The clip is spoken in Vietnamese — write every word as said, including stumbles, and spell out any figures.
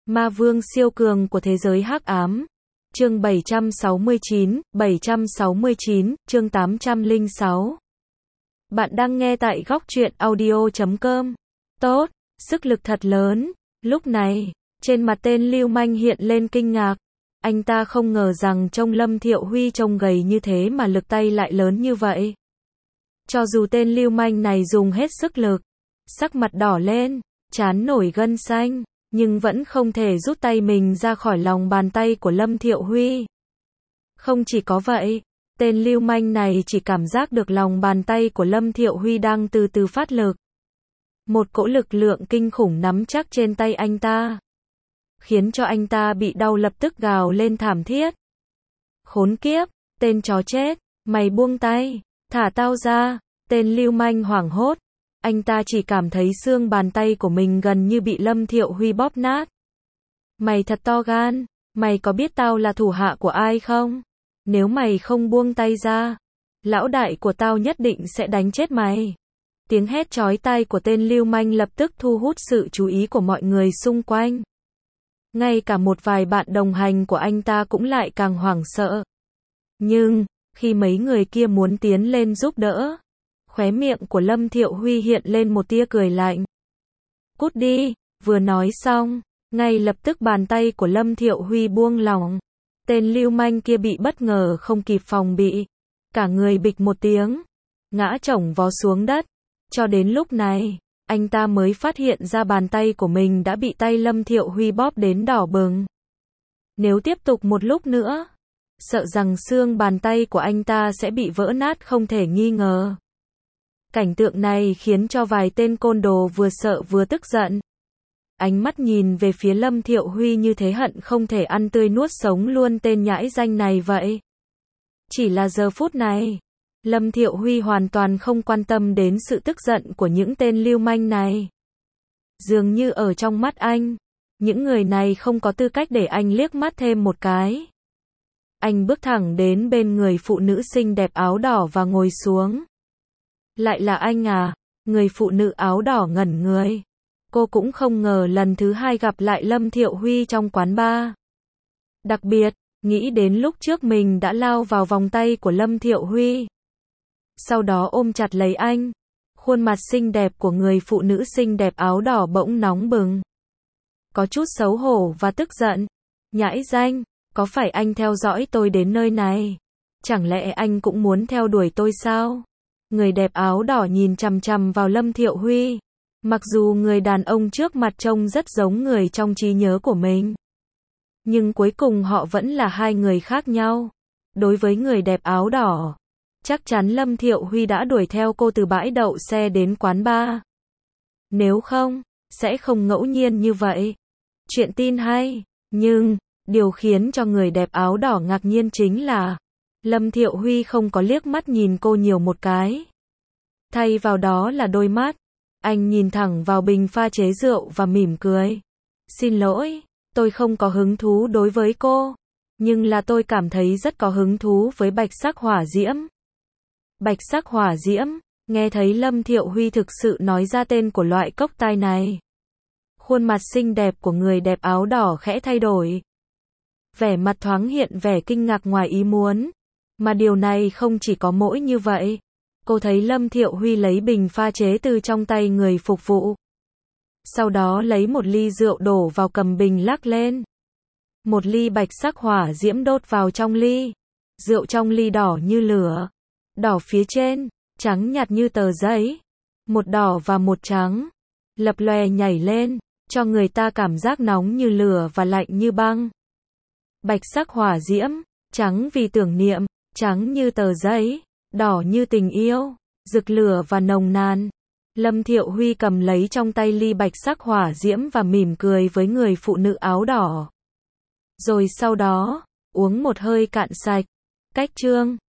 Ma vương siêu cường của thế giới hắc ám. Chương bảy trăm sáu mươi chín, bảy trăm sáu mươi chín, chương tám trăm lẻ sáu. Bạn đang nghe tại góc truyện audio chấm com. Tốt, sức lực thật lớn. Lúc này, trên mặt tên Lưu Manh hiện lên kinh ngạc. Anh ta không ngờ rằng trông Lâm Thiệu Huy trông gầy như thế mà lực tay lại lớn như vậy. Cho dù tên Lưu Manh này dùng hết sức lực, sắc mặt đỏ lên, trán nổi gân xanh, nhưng vẫn không thể rút tay mình ra khỏi lòng bàn tay của Lâm Thiệu Huy. Không chỉ có vậy, tên Lưu Manh này chỉ cảm giác được lòng bàn tay của Lâm Thiệu Huy đang từ từ phát lực. Một cỗ lực lượng kinh khủng nắm chắc trên tay anh ta, khiến cho anh ta bị đau lập tức gào lên thảm thiết. Khốn kiếp, tên chó chết, mày buông tay, thả tao ra, tên Lưu Manh hoảng hốt. Anh ta chỉ cảm thấy xương bàn tay của mình gần như bị Lâm Thiệu Huy bóp nát. Mày thật to gan, mày có biết tao là thủ hạ của ai không? Nếu mày không buông tay ra, lão đại của tao nhất định sẽ đánh chết mày. Tiếng hét chói tai của tên Lưu Manh lập tức thu hút sự chú ý của mọi người xung quanh. Ngay cả một vài bạn đồng hành của anh ta cũng lại càng hoảng sợ. Nhưng, khi mấy người kia muốn tiến lên giúp đỡ, khóe miệng của Lâm Thiệu Huy hiện lên một tia cười lạnh. Cút đi, vừa nói xong, ngay lập tức bàn tay của Lâm Thiệu Huy buông lỏng. Tên Lưu Manh kia bị bất ngờ không kịp phòng bị. Cả người bịch một tiếng, ngã chổng vó xuống đất. Cho đến lúc này, anh ta mới phát hiện ra bàn tay của mình đã bị tay Lâm Thiệu Huy bóp đến đỏ bừng. Nếu tiếp tục một lúc nữa, sợ rằng xương bàn tay của anh ta sẽ bị vỡ nát không thể nghi ngờ. Cảnh tượng này khiến cho vài tên côn đồ vừa sợ vừa tức giận. Ánh mắt nhìn về phía Lâm Thiệu Huy như thế hận không thể ăn tươi nuốt sống luôn tên nhãi danh này vậy. Chỉ là giờ phút này, Lâm Thiệu Huy hoàn toàn không quan tâm đến sự tức giận của những tên lưu manh này. Dường như ở trong mắt anh, những người này không có tư cách để anh liếc mắt thêm một cái. Anh bước thẳng đến bên người phụ nữ xinh đẹp áo đỏ và ngồi xuống. Lại là anh à? Người phụ nữ áo đỏ ngẩn người. Cô cũng không ngờ lần thứ hai gặp lại Lâm Thiệu Huy trong quán bar. Đặc biệt, nghĩ đến lúc trước mình đã lao vào vòng tay của Lâm Thiệu Huy, sau đó ôm chặt lấy anh. Khuôn mặt xinh đẹp của người phụ nữ xinh đẹp áo đỏ bỗng nóng bừng. Có chút xấu hổ và tức giận. Nhãi danh, có phải anh theo dõi tôi đến nơi này? Chẳng lẽ anh cũng muốn theo đuổi tôi sao? Người đẹp áo đỏ nhìn chằm chằm vào Lâm Thiệu Huy. Mặc dù người đàn ông trước mặt trông rất giống người trong trí nhớ của mình, nhưng cuối cùng họ vẫn là hai người khác nhau. Đối với người đẹp áo đỏ, chắc chắn Lâm Thiệu Huy đã đuổi theo cô từ bãi đậu xe đến quán bar. Nếu không, sẽ không ngẫu nhiên như vậy. Chuyện tin hay, nhưng, điều khiến cho người đẹp áo đỏ ngạc nhiên chính là Lâm Thiệu Huy không có liếc mắt nhìn cô nhiều một cái. Thay vào đó là đôi mắt. Anh nhìn thẳng vào bình pha chế rượu và mỉm cười. Xin lỗi, tôi không có hứng thú đối với cô. Nhưng là tôi cảm thấy rất có hứng thú với bạch sắc hỏa diễm. Bạch sắc hỏa diễm, nghe thấy Lâm Thiệu Huy thực sự nói ra tên của loại cốc tai này. Khuôn mặt xinh đẹp của người đẹp áo đỏ khẽ thay đổi. Vẻ mặt thoáng hiện vẻ kinh ngạc ngoài ý muốn. Mà điều này không chỉ có mỗi như vậy. Cô thấy Lâm Thiệu Huy lấy bình pha chế từ trong tay người phục vụ. Sau đó lấy một ly rượu đổ vào cầm bình lắc lên. Một ly bạch sắc hỏa diễm đốt vào trong ly. Rượu trong ly đỏ như lửa. Đỏ phía trên, trắng nhạt như tờ giấy. Một đỏ và một trắng. Lập lòe nhảy lên, cho người ta cảm giác nóng như lửa và lạnh như băng. Bạch sắc hỏa diễm, trắng vì tưởng niệm, trắng như tờ giấy. Đỏ như tình yêu, rực lửa và nồng nàn. Lâm Thiệu Huy cầm lấy trong tay ly bạch sắc hỏa diễm và mỉm cười với người phụ nữ áo đỏ. Rồi sau đó, uống một hơi cạn sạch. Cách chương